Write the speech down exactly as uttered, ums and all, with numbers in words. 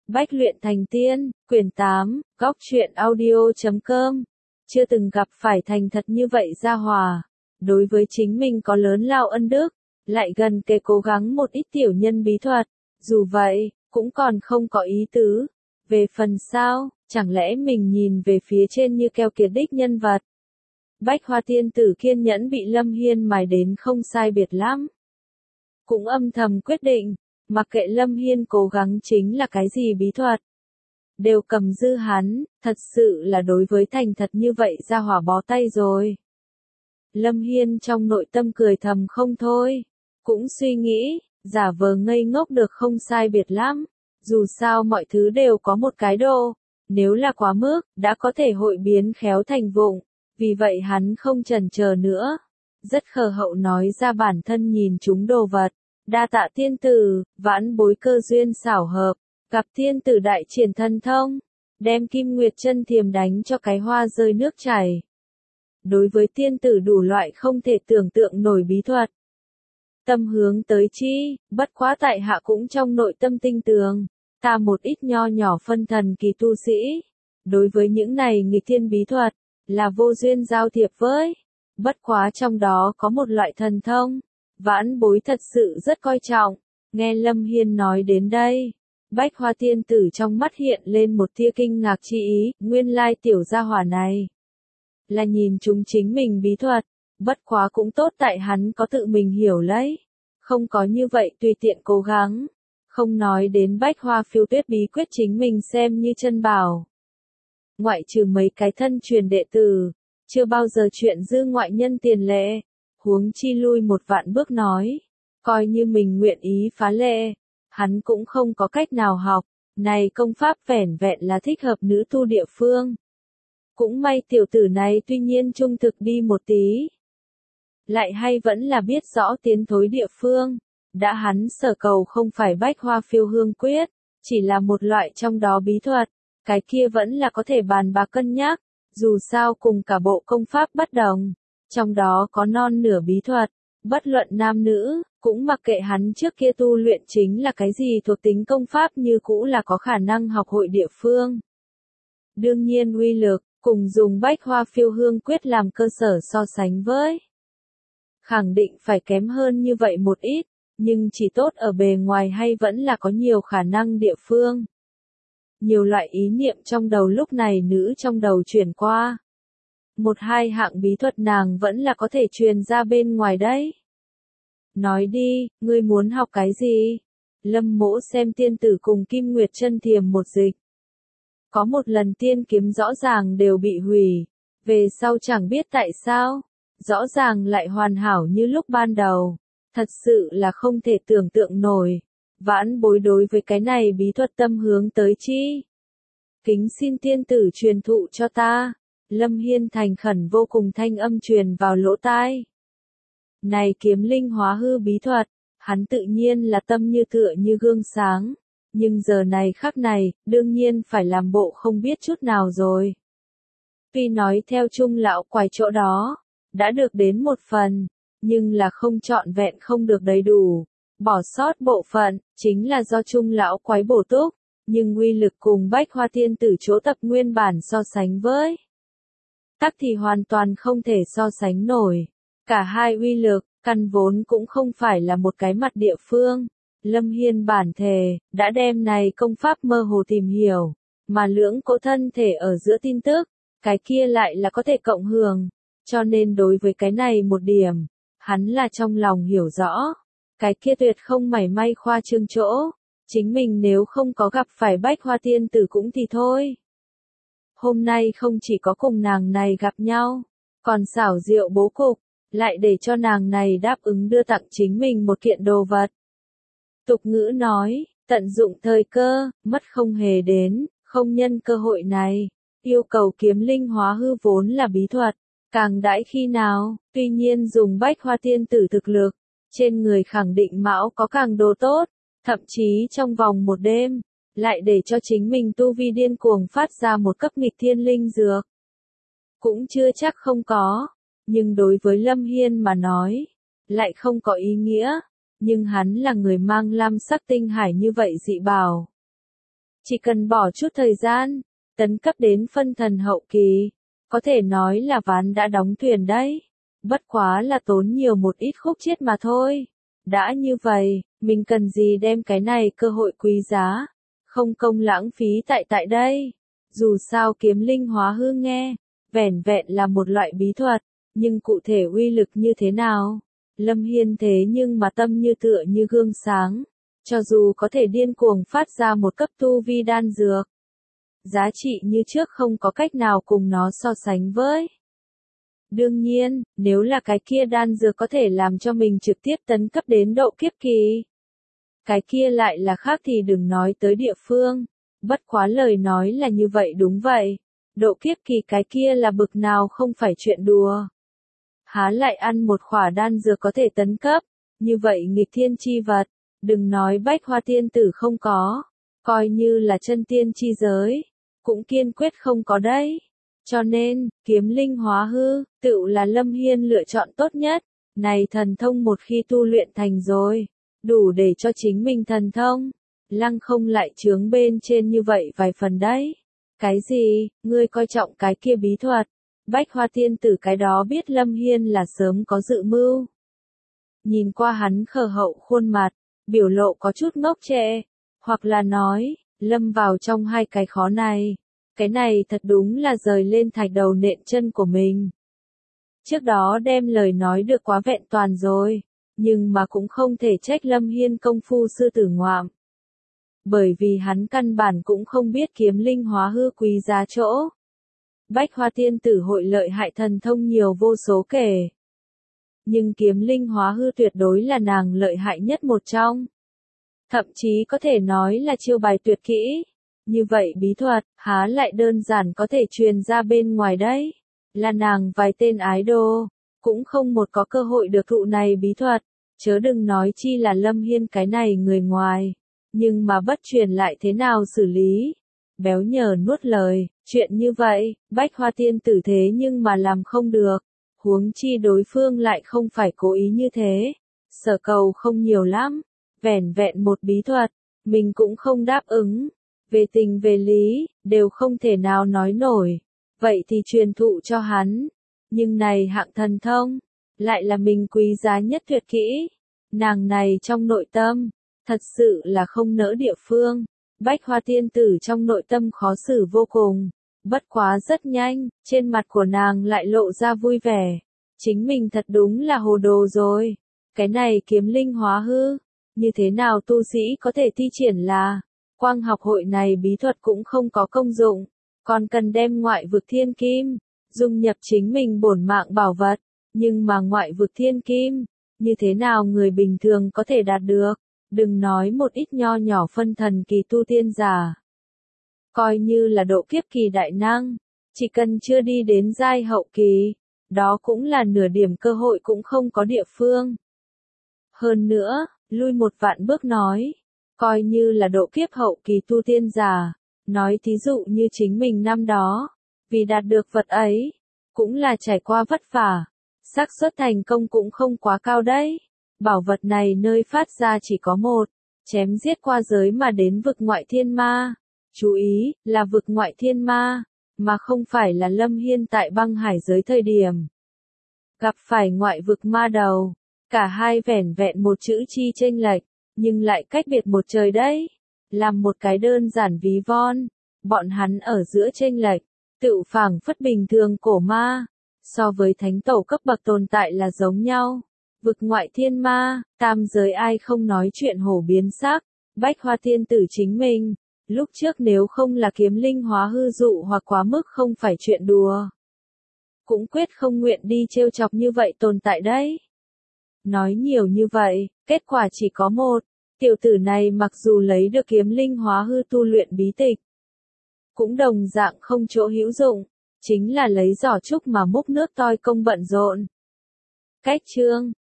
Bách luyện thành tiên, quyển tám, góc truyện audio chấm com. Chưa từng gặp phải thành thật như vậy gia hòa. Đối với chính mình có lớn lao ân đức, lại gần kề cố gắng một ít tiểu nhân bí thuật. Dù vậy, cũng còn không có ý tứ. Về phần sau, chẳng lẽ mình nhìn về phía trên như keo kiệt đích nhân vật. Bách Hoa tiên tử kiên nhẫn bị Lâm Hiên mài đến không sai biệt lắm. Cũng âm thầm quyết định, mặc kệ Lâm Hiên cố gắng chính là cái gì bí thuật. Đều cầm dư hắn, thật sự là đối với thành thật như vậy ra hỏa bó tay rồi. Lâm Hiên trong nội tâm cười thầm không thôi. Cũng suy nghĩ, giả vờ ngây ngốc được không sai biệt lắm. Dù sao mọi thứ đều có một cái độ. Nếu là quá mức, đã có thể hội biến khéo thành vụng. Vì vậy hắn không chần chờ nữa. Rất khờ hậu nói ra bản thân nhìn chúng đồ vật. Đa tạ tiên tử, vãn bối cơ duyên xảo hợp, gặp tiên tử đại triển thân thông, đem Kim Nguyệt chân thiềm đánh cho cái hoa rơi nước chảy. Đối với tiên tử đủ loại không thể tưởng tượng nổi bí thuật. Tâm hướng tới chi, bất quá tại hạ cũng trong nội tâm tinh tường, ta một ít nho nhỏ phân thần kỳ tu sĩ. Đối với những này nghịch thiên bí thuật, là vô duyên giao thiệp với. Bất quá trong đó có một loại thần thông. Vãn bối thật sự rất coi trọng. Nghe Lâm Hiên nói đến đây, Bách Hoa tiên tử trong mắt hiện lên một tia kinh ngạc chi ý, nguyên lai tiểu gia hỏa này là nhìn chúng chính mình bí thuật, bất quá cũng tốt tại hắn có tự mình hiểu lấy, không có như vậy tùy tiện cố gắng, không nói đến Bách Hoa phiêu tuyết bí quyết chính mình xem như chân bảo. Ngoại trừ mấy cái thân truyền đệ tử, chưa bao giờ chuyện dư ngoại nhân tiền lệ. Huống chi lui một vạn bước nói, coi như mình nguyện ý phá lệ, hắn cũng không có cách nào học, này công pháp vẻn vẹn là thích hợp nữ tu địa phương. Cũng may tiểu tử này tuy nhiên trung thực đi một tí, lại hay vẫn là biết rõ tiến thối địa phương, đã hắn sở cầu không phải Bách Hoa phiêu hương quyết, chỉ là một loại trong đó bí thuật, cái kia vẫn là có thể bàn bạc cân nhắc, dù sao cùng cả bộ công pháp bất đồng. Trong đó có non nửa bí thuật, bất luận nam nữ, cũng mặc kệ hắn trước kia tu luyện chính là cái gì thuộc tính công pháp như cũ là có khả năng học hội địa phương. Đương nhiên uy lực, cùng dùng Bách Hoa phiêu hương quyết làm cơ sở so sánh với. Khẳng định phải kém hơn như vậy một ít, nhưng chỉ tốt ở bề ngoài hay vẫn là có nhiều khả năng địa phương. Nhiều loại ý niệm trong đầu lúc này nữ trong đầu chuyển qua. Một hai hạng bí thuật nàng vẫn là có thể truyền ra bên ngoài đấy. Nói đi, ngươi muốn học cái gì? Lâm Mỗ xem tiên tử cùng Kim Nguyệt chân thiềm một dịch. Có một lần tiên kiếm rõ ràng đều bị hủy, về sau chẳng biết tại sao, rõ ràng lại hoàn hảo như lúc ban đầu. Thật sự là không thể tưởng tượng nổi. Vãn bối đối với cái này bí thuật tâm hướng tới chi? Kính xin tiên tử truyền thụ cho ta. Lâm Hiên thành khẩn vô cùng thanh âm truyền vào lỗ tai. Này kiếm linh hóa hư bí thuật, hắn tự nhiên là tâm như tựa như gương sáng, nhưng giờ này khắc này, đương nhiên phải làm bộ không biết chút nào rồi. Tuy nói theo Trung lão quái chỗ đó, đã được đến một phần, nhưng là không trọn vẹn không được đầy đủ, bỏ sót bộ phận, chính là do Trung lão quái bổ túc, nhưng uy lực cùng Bách Hoa tiên tử chỗ tập nguyên bản so sánh với. Tắc thì hoàn toàn không thể so sánh nổi. Cả hai uy lực, căn vốn cũng không phải là một cái mặt địa phương. Lâm Hiên bản thề, đã đem này công pháp mơ hồ tìm hiểu, mà lưỡng cỗ thân thể ở giữa tin tức, cái kia lại là có thể cộng hưởng. Cho nên đối với cái này một điểm, hắn là trong lòng hiểu rõ. Cái kia tuyệt không mảy may khoa trương chỗ, chính mình nếu không có gặp phải Bách Hoa tiên tử cũng thì thôi. Hôm nay không chỉ có cùng nàng này gặp nhau, còn xảo diệu bố cục, lại để cho nàng này đáp ứng đưa tặng chính mình một kiện đồ vật. Tục ngữ nói, tận dụng thời cơ, mất không hề đến, không nhân cơ hội này, yêu cầu kiếm linh hóa hư vốn là bí thuật, càng đãi khi nào, tuy nhiên dùng Bách Hoa tiên tử thực lực, trên người khẳng định mão có càng đồ tốt, thậm chí trong vòng một đêm. Lại để cho chính mình tu vi điên cuồng phát ra một cấp nghịch thiên linh dược. Cũng chưa chắc không có, nhưng đối với Lâm Hiên mà nói, lại không có ý nghĩa, nhưng hắn là người mang lam sắc tinh hải như vậy dị bảo. Chỉ cần bỏ chút thời gian, tấn cấp đến phân thần hậu kỳ, có thể nói là ván đã đóng thuyền đấy. Bất quá là tốn nhiều một ít khúc chiết mà thôi. Đã như vậy, mình cần gì đem cái này cơ hội quý giá, không công lãng phí tại tại đây. Dù sao kiếm linh hóa hư nghe, vẻn vẹn là một loại bí thuật, nhưng cụ thể uy lực như thế nào? Lâm Hiên thế nhưng mà tâm như tựa như gương sáng, cho dù có thể điên cuồng phát ra một cấp tu vi đan dược, giá trị như trước không có cách nào cùng nó so sánh với. Đương nhiên, nếu là cái kia đan dược có thể làm cho mình trực tiếp tấn cấp đến độ kiếp kỳ, cái kia lại là khác thì đừng nói tới địa phương. Bất quá lời nói là như vậy đúng vậy. Độ kiếp kỳ cái kia là bực nào không phải chuyện đùa. Há lại ăn một khỏa đan dược có thể tấn cấp, như vậy nghịch thiên chi vật, đừng nói bách hoa tiên tử không có, coi như là chân tiên chi giới, cũng kiên quyết không có đấy. Cho nên, kiếm linh hóa hư, tựu là Lâm Hiên lựa chọn tốt nhất. Này thần thông một khi tu luyện thành rồi, đủ để cho chính mình thần thông, lăng không lại chướng bên trên như vậy vài phần đấy. Cái gì, ngươi coi trọng cái kia bí thuật, bách hoa tiên tử cái đó biết Lâm Hiên là sớm có dự mưu. Nhìn qua hắn khờ hậu khuôn mặt, biểu lộ có chút ngốc trệ, hoặc là nói, lâm vào trong hai cái khó này. Cái này thật đúng là rời lên thạch đầu nện chân của mình. Trước đó đem lời nói được quá vẹn toàn rồi, nhưng mà cũng không thể trách Lâm Hiên công phu sư tử ngoạm. Bởi vì hắn căn bản cũng không biết kiếm linh hóa hư quý giá chỗ. Bách hoa tiên tử hội lợi hại thần thông nhiều vô số kể. Nhưng kiếm linh hóa hư tuyệt đối là nàng lợi hại nhất một trong. Thậm chí có thể nói là chiêu bài tuyệt kỹ. Như vậy bí thuật, há lại đơn giản có thể truyền ra bên ngoài đấy. Là nàng vài tên ái đô, cũng không một có cơ hội được thụ này bí thuật, chớ đừng nói chi là Lâm Hiên cái này người ngoài. Nhưng mà bất truyền lại thế nào xử lý? Béo nhờ nuốt lời, chuyện như vậy, bách hoa tiên tử thế nhưng mà làm không được. Huống chi đối phương lại không phải cố ý như thế. Sở cầu không nhiều lắm, vẻn vẹn một bí thuật, mình cũng không đáp ứng. Về tình về lý, đều không thể nào nói nổi. Vậy thì truyền thụ cho hắn. Nhưng này hạng thần thông, lại là mình quý giá nhất tuyệt kỹ. Nàng này trong nội tâm, thật sự là không nỡ địa phương. Bách hoa tiên tử trong nội tâm khó xử vô cùng. Bất quá rất nhanh, trên mặt của nàng lại lộ ra vui vẻ. Chính mình thật đúng là hồ đồ rồi. Cái này kiếm linh hóa hư. Như thế nào tu sĩ có thể thi triển là, quang học hội này bí thuật cũng không có công dụng. Còn cần đem ngoại vực thiên kim, dung nhập chính mình bổn mạng bảo vật. Nhưng mà ngoại vực thiên kim, như thế nào người bình thường có thể đạt được? Đừng nói một ít nho nhỏ phân thần kỳ tu tiên giả. Coi như là độ kiếp kỳ đại năng, chỉ cần chưa đi đến giai hậu kỳ, đó cũng là nửa điểm cơ hội cũng không có địa phương. Hơn nữa, lui một vạn bước nói, coi như là độ kiếp hậu kỳ tu tiên giả, nói thí dụ như chính mình năm đó, vì đạt được vật ấy, cũng là trải qua vất vả, xác suất thành công cũng không quá cao đấy. Bảo vật này nơi phát ra chỉ có một, chém giết qua giới mà đến vực ngoại thiên ma. Chú ý, là vực ngoại thiên ma, mà không phải là Lâm Hiên tại băng hải giới thời điểm. Gặp phải ngoại vực ma đầu, cả hai vẻn vẹn một chữ chi chênh lệch, nhưng lại cách biệt một trời đấy. Làm một cái đơn giản ví von, bọn hắn ở giữa chênh lệch, tự phảng phất bình thường cổ ma, so với thánh tổ cấp bậc tồn tại là giống nhau. Vực ngoại thiên ma, tam giới ai không nói chuyện hổ biến sắc, bách hoa tiên tử chính mình, lúc trước nếu không là kiếm linh hóa hư dụ hoặc quá mức không phải chuyện đùa. Cũng quyết không nguyện đi trêu chọc như vậy tồn tại đấy. Nói nhiều như vậy, kết quả chỉ có một, tiểu tử này mặc dù lấy được kiếm linh hóa hư tu luyện bí tịch, cũng đồng dạng không chỗ hữu dụng, chính là lấy giỏ trúc mà múc nước toi công bận rộn. Cách chương